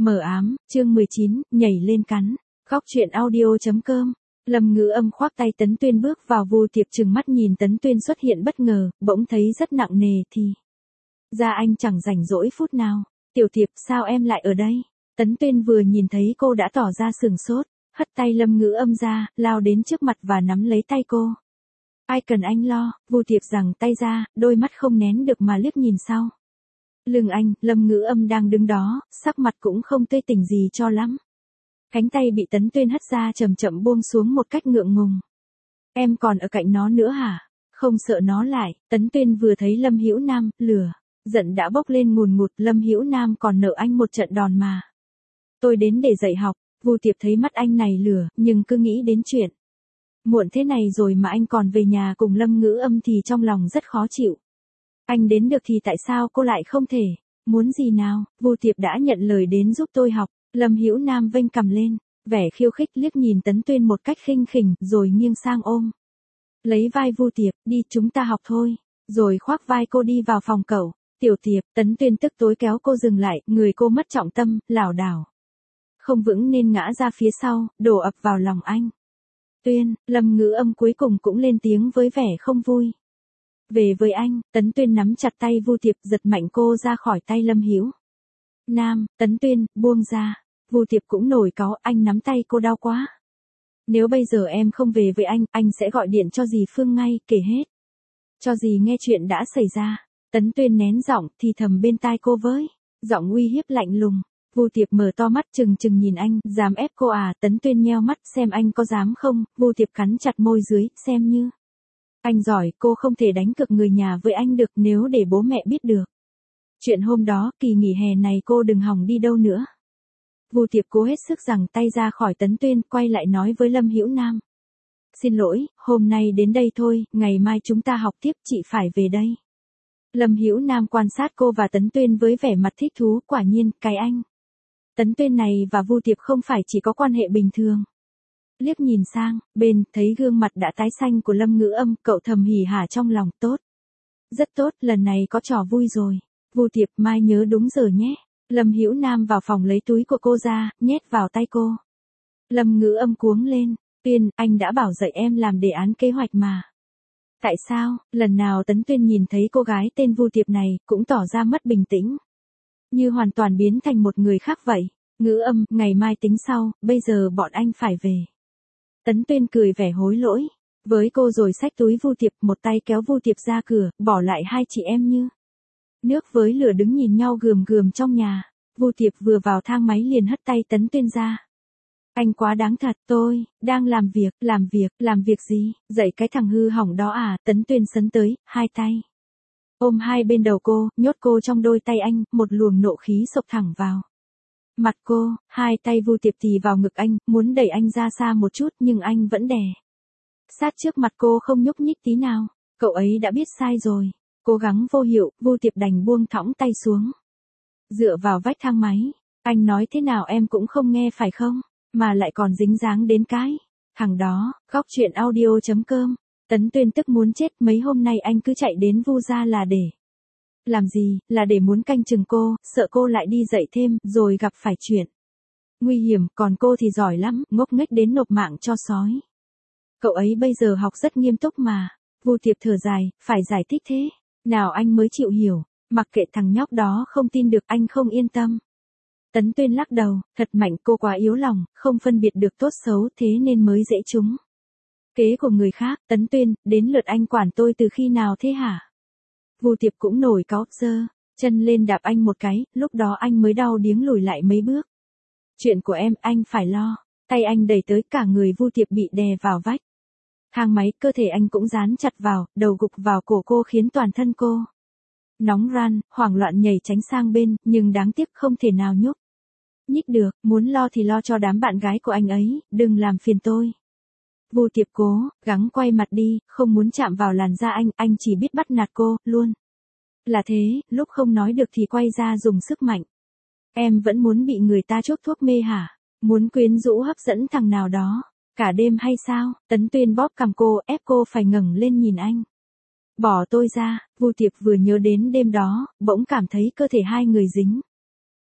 Mờ ám, chương 19, nhảy lên cắn. Góc truyện audio.com. Lâm Ngữ Âm khoác tay Tấn Tuyên bước vào. Vu Tiệp trừng mắt nhìn Tấn Tuyên xuất hiện bất ngờ, bỗng thấy rất nặng nề thì ra anh chẳng rảnh rỗi phút nào. Tiểu Tiệp, sao em lại ở đây? Tấn Tuyên vừa nhìn thấy cô đã tỏ ra sửng sốt, hất tay Lâm Ngữ Âm ra, lao đến trước mặt và nắm lấy tay cô. Ai cần anh lo? Vu Tiệp giằng tay ra, đôi mắt không nén được mà liếc nhìn sau lưng anh. Lâm Ngữ Âm đang đứng đó, sắc mặt cũng không tươi tỉnh gì cho lắm. Cánh tay bị Tấn Tuyên hất ra chậm chậm buông xuống một cách ngượng ngùng. Em còn ở cạnh nó nữa hả? Không sợ nó lại? Tấn Tuyên vừa thấy Lâm Hữu Nam, lửa giận đã bốc lên ngùn ngụt. Lâm Hữu Nam còn nợ anh một trận đòn mà. Tôi đến để dạy học. Vu Tiệp thấy mắt anh này lửa, nhưng cứ nghĩ đến chuyện muộn thế này rồi mà anh còn về nhà cùng Lâm Ngữ Âm thì trong lòng rất khó chịu. Anh đến được thì tại sao cô lại không thể? Muốn gì nào? Vu Tiệp đã nhận lời đến giúp tôi học. Lâm Hữu Nam vênh cằm lên, vẻ khiêu khích liếc nhìn Tấn Tuyên một cách khinh khỉnh, rồi nghiêng sang ôm lấy vai Vu Tiệp, đi chúng ta học thôi, rồi khoác vai cô đi vào phòng cậu. Tiểu Tiệp, Tấn Tuyên tức tối kéo cô dừng lại, người cô mất trọng tâm, lảo đảo không vững nên ngã ra phía sau, đổ ập vào lòng anh. Tuyên, Lâm Ngữ Âm cuối cùng cũng lên tiếng với vẻ không vui. Về với anh. Tấn Tuyên nắm chặt tay Vu Tiệp, giật mạnh cô ra khỏi tay Lâm Hữu Nam. Tấn Tuyên, buông ra. Vu Tiệp cũng nổi cáu, anh nắm tay cô đau quá. Nếu bây giờ em không về với anh sẽ gọi điện cho dì Phương ngay, kể hết cho dì nghe chuyện đã xảy ra. Tấn Tuyên nén giọng, thì thầm bên tai cô với giọng uy hiếp lạnh lùng. Vu Tiệp mở to mắt trừng trừng nhìn anh, dám ép cô à? Tấn Tuyên nheo mắt, xem anh có dám không. Vu Tiệp cắn chặt môi dưới, xem như anh giỏi, cô không thể đánh cược người nhà với anh được, nếu để bố mẹ biết được chuyện hôm đó, kỳ nghỉ hè này cô đừng hòng đi đâu nữa. Vu Tiệp cố hết sức giằng tay ra khỏi Tấn Tuyên, quay lại nói với Lâm Hữu Nam. Xin lỗi, hôm nay đến đây thôi, ngày mai chúng ta học tiếp, chị phải về đây. Lâm Hữu Nam quan sát cô và Tấn Tuyên với vẻ mặt thích thú, quả nhiên, cái anh Tấn Tuyên này và Vu Tiệp không phải chỉ có quan hệ bình thường. Liếc nhìn sang bên, thấy gương mặt đã tái xanh của Lâm Ngữ Âm, cậu thầm hỉ hả trong lòng. Tốt, rất tốt, lần này có trò vui rồi. Vu Tiệp, mai nhớ đúng giờ nhé. Lâm Hữu Nam vào phòng lấy túi của cô ra, nhét vào tay cô. Lâm Ngữ Âm cuống lên. Tuyên, anh đã bảo dạy em làm đề án kế hoạch mà. Tại sao? Lần nào Tấn Tuyên nhìn thấy cô gái tên Vu Tiệp này, cũng tỏ ra mất bình tĩnh, như hoàn toàn biến thành một người khác vậy. Ngữ Âm, ngày mai tính sau, bây giờ bọn anh phải về. Tấn Tuyên cười vẻ hối lỗi với cô rồi xách túi Vu Tiệp, một tay kéo Vu Tiệp ra cửa, bỏ lại hai chị em như nước với lửa đứng nhìn nhau gườm gườm trong nhà. Vu Tiệp vừa vào thang máy liền hất tay Tấn Tuyên ra. Anh quá đáng thật. Tôi đang làm việc gì? Dạy cái thằng hư hỏng đó à? Tấn Tuyên sấn tới, hai tay ôm hai bên đầu cô, nhốt cô trong đôi tay anh, một luồng nộ khí xộc thẳng vào mặt cô. Hai tay Vu Tiệp tì vào ngực anh, muốn đẩy anh ra xa một chút, nhưng anh vẫn đè sát trước mặt cô không nhúc nhích tí nào. Cậu ấy đã biết sai rồi. Cố gắng vô hiệu, Vu Tiệp đành buông thõng tay xuống, dựa vào vách thang máy. Anh nói thế nào em cũng không nghe phải không? Mà lại còn dính dáng đến cái thằng đó. Góc truyện audio.com. Tấn Tuyên tức muốn chết, mấy hôm nay anh cứ chạy đến Vu gia là để làm gì? Là để muốn canh chừng cô, sợ cô lại đi dạy thêm, rồi gặp phải chuyện nguy hiểm. Còn cô thì giỏi lắm, ngốc nghếch đến nộp mạng cho sói. Cậu ấy bây giờ học rất nghiêm túc mà. Vu Tiệp thở dài, phải giải thích thế nào anh mới chịu hiểu. Mặc kệ thằng nhóc đó không tin được, anh không yên tâm. Tấn Tuyên lắc đầu, thật mạnh, cô quá yếu lòng, không phân biệt được tốt xấu, thế nên mới dễ trúng kế của người khác. Tấn Tuyên, đến lượt anh quản tôi từ khi nào thế hả? Vu Tiệp cũng nổi cáu, giơ chân lên đạp anh một cái, lúc đó anh mới đau điếng lùi lại mấy bước. Chuyện của em, anh phải lo. Tay anh đẩy tới, cả người Vu Tiệp bị đè vào vách thang máy, cơ thể anh cũng dán chặt vào, đầu gục vào cổ cô khiến toàn thân cô nóng ran, hoảng loạn nhảy tránh sang bên, nhưng đáng tiếc không thể nào nhúc nhích được. Muốn lo thì lo cho đám bạn gái của anh ấy, đừng làm phiền tôi. Vu Tiệp cố gắng quay mặt đi, không muốn chạm vào làn da anh chỉ biết bắt nạt cô, luôn là thế, lúc không nói được thì quay ra dùng sức mạnh. Em vẫn muốn bị người ta chuốc thuốc mê hả? Muốn quyến rũ hấp dẫn thằng nào đó cả đêm hay sao? Tấn Tuyên bóp cằm cô, ép cô phải ngẩng lên nhìn anh. Bỏ tôi ra. Vu Tiệp vừa nhớ đến đêm đó, bỗng cảm thấy cơ thể hai người dính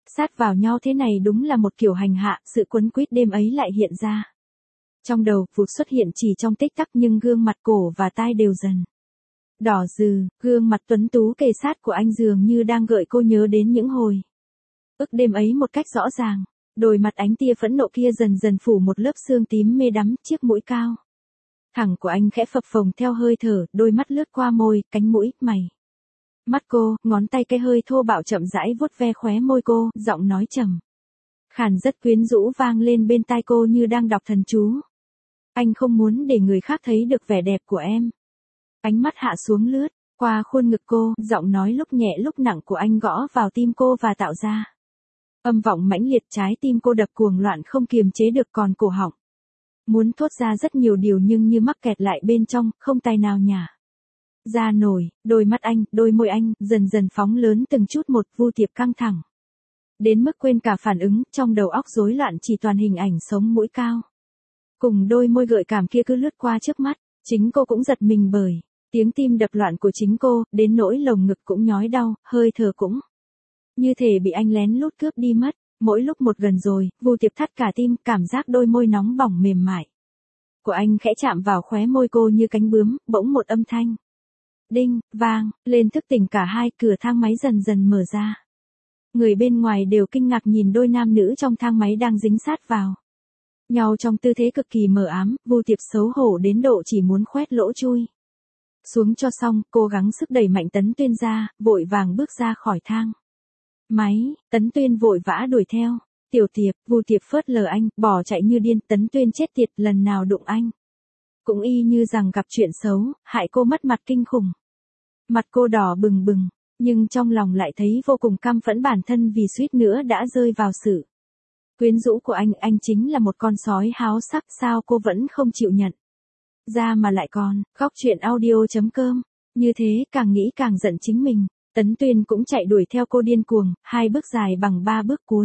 Sát vào nhau thế này đúng là một kiểu hành hạ, sự quấn quýt đêm ấy lại hiện ra. Trong đầu, vụt xuất hiện chỉ trong tích tắc nhưng gương mặt cổ và tai đều dần đỏ rừ, gương mặt tuấn tú kề sát của anh dường như đang gợi cô nhớ đến những hồi ức đêm ấy một cách rõ ràng. Đôi mặt ánh tia phẫn nộ kia dần dần phủ một lớp sương tím mê đắm, chiếc mũi cao thẳng của anh khẽ phập phồng theo hơi thở, đôi mắt lướt qua môi, cánh mũi, mày. Mắt cô, ngón tay cái hơi thô bạo chậm rãi vuốt ve khóe môi cô, giọng nói trầm khàn rất quyến rũ vang lên bên tai cô như đang đọc thần chú. Anh không muốn để người khác thấy được vẻ đẹp của em. Ánh mắt hạ xuống lướt qua khuôn ngực cô, giọng nói lúc nhẹ lúc nặng của anh gõ vào tim cô và tạo ra âm vọng mãnh liệt, trái tim cô đập cuồng loạn không kiềm chế được, còn cổ họng muốn thốt ra rất nhiều điều nhưng như mắc kẹt lại bên trong, không tài nào nhả ra nổi. Đôi mắt anh, đôi môi anh, dần dần phóng lớn từng chút một. Vu Tiệp căng thẳng đến mức quên cả phản ứng, trong đầu óc rối loạn chỉ toàn hình ảnh sống mũi cao cùng đôi môi gợi cảm kia cứ lướt qua trước mắt. Chính cô cũng giật mình bởi tiếng tim đập loạn của chính cô, đến nỗi lồng ngực cũng nhói đau, hơi thở cũng như thể bị anh lén lút cướp đi mất. Mỗi lúc một gần rồi, Vu Tiệp thắt cả tim, cảm giác đôi môi nóng bỏng mềm mại của anh khẽ chạm vào khóe môi cô như cánh bướm. Bỗng một âm thanh đinh vang lên thức tỉnh cả hai. Cửa thang máy dần dần mở ra. Người bên ngoài đều kinh ngạc nhìn đôi nam nữ trong thang máy đang dính sát vào nhau trong tư thế cực kỳ mờ ám. Vu Tiệp xấu hổ đến độ chỉ muốn khoét lỗ chui xuống cho xong, cô gắng sức đẩy mạnh Tấn Tuyên ra, vội vàng bước ra khỏi thang máy. Tấn Tuyên vội vã đuổi theo. Tiểu Tiệp, Vu Tiệp phớt lờ anh, bỏ chạy như điên. Tấn Tuyên chết tiệt, lần nào đụng anh cũng y như rằng gặp chuyện xấu, hại cô mất mặt kinh khủng. Mặt cô đỏ bừng bừng, nhưng trong lòng lại thấy vô cùng căm phẫn bản thân vì suýt nữa đã rơi vào sự quyến rũ của anh chính là một con sói háo sắc, sao cô vẫn không chịu nhận ra mà lại còn khóc. Chuyện audio.com. Như thế, càng nghĩ càng giận chính mình. Tấn Tuyên cũng chạy đuổi theo cô điên cuồng, 2 bước dài bằng 3 bước cuối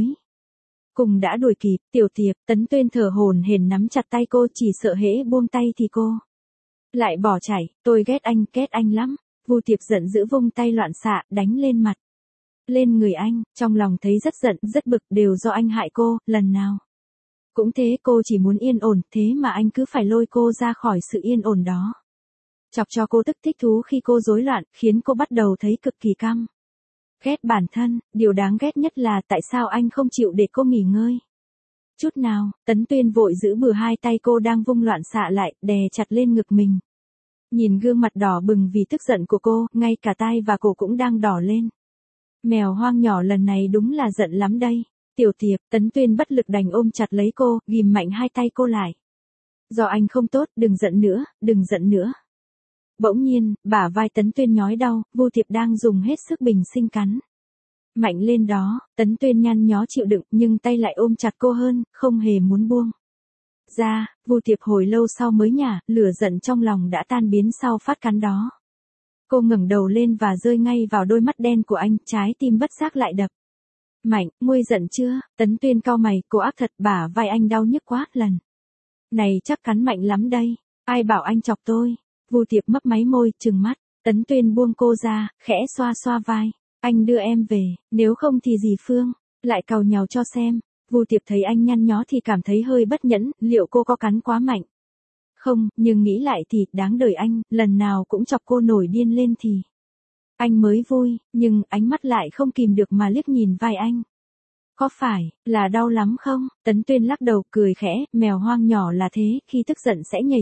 cùng đã đuổi kịp. Tiểu Tiệp, Tấn Tuyên thở hổn hển nắm chặt tay cô, chỉ sợ hễ buông tay thì cô lại bỏ chạy. Tôi ghét anh lắm. Vu Tiệp giận dữ vung tay loạn xạ, đánh lên mặt lên người anh, trong lòng thấy rất giận, rất bực, đều do anh hại cô, lần nào cũng thế. Cô chỉ muốn yên ổn, thế mà anh cứ phải lôi cô ra khỏi sự yên ổn đó, chọc cho cô tức thích thú khi cô rối loạn, khiến cô bắt đầu thấy cực kỳ căm ghét bản thân. Điều đáng ghét nhất là tại sao anh không chịu để cô nghỉ ngơi chút nào. Tấn Tuyên vội giữ bừa hai tay cô đang vung loạn xạ lại, đè chặt lên ngực mình. Nhìn gương mặt đỏ bừng vì tức giận của cô, ngay cả tai và cổ cũng đang đỏ lên. Mèo hoang nhỏ lần này đúng là giận lắm đây. Tiểu Tiệp, Tấn Tuyên bất lực đành ôm chặt lấy cô, ghìm mạnh hai tay cô lại. Do anh không tốt, đừng giận nữa, đừng giận nữa. Bỗng nhiên, bả vai Tấn Tuyên nhói đau, Vu Tiệp đang dùng hết sức bình sinh cắn mạnh lên đó. Tấn Tuyên nhăn nhó chịu đựng, nhưng tay lại ôm chặt cô hơn, không hề muốn buông ra. Vu Tiệp hồi lâu sau mới nhả, lửa giận trong lòng đã tan biến sau phát cắn đó. Cô ngẩng đầu lên và rơi ngay vào đôi mắt đen của anh, trái tim bất giác lại đập mạnh. Nguôi giận chưa? Tấn Tuyên cau mày, cô ác thật. Bả vai anh đau nhức quá, lần này chắc cắn mạnh lắm đây. Ai bảo anh chọc tôi? Vu Tiệp mấp máy môi, trừng mắt. Tấn Tuyên buông cô ra, khẽ xoa xoa vai. Anh đưa em về, nếu không thì dì Phương lại càu nhàu cho xem. Vu Tiệp thấy anh nhăn nhó thì cảm thấy hơi bất nhẫn, liệu cô có cắn quá mạnh không, nhưng nghĩ lại thì đáng đời anh, lần nào cũng chọc cô nổi điên lên thì anh mới vui. Nhưng ánh mắt lại không kìm được mà liếc nhìn vai anh. Có phải là đau lắm không? Tấn Tuyên lắc đầu, cười khẽ. Mèo hoang nhỏ là thế, khi tức giận sẽ nhảy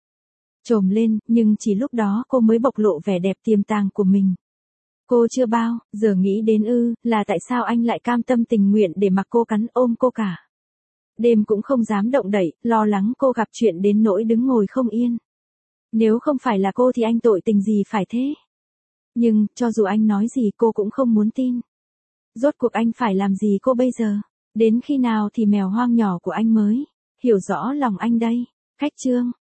trồm lên, nhưng chỉ lúc đó cô mới bộc lộ vẻ đẹp tiềm tàng của mình. Cô chưa bao giờ nghĩ đến là tại sao anh lại cam tâm tình nguyện để mặc cô cắn, ôm cô cả đêm cũng không dám động đậy, lo lắng cô gặp chuyện đến nỗi đứng ngồi không yên. Nếu không phải là cô thì anh tội tình gì phải thế? Nhưng, cho dù anh nói gì cô cũng không muốn tin. Rốt cuộc anh phải làm gì cô bây giờ? Đến khi nào thì mèo hoang nhỏ của anh mới hiểu rõ lòng anh đây? Khách chương.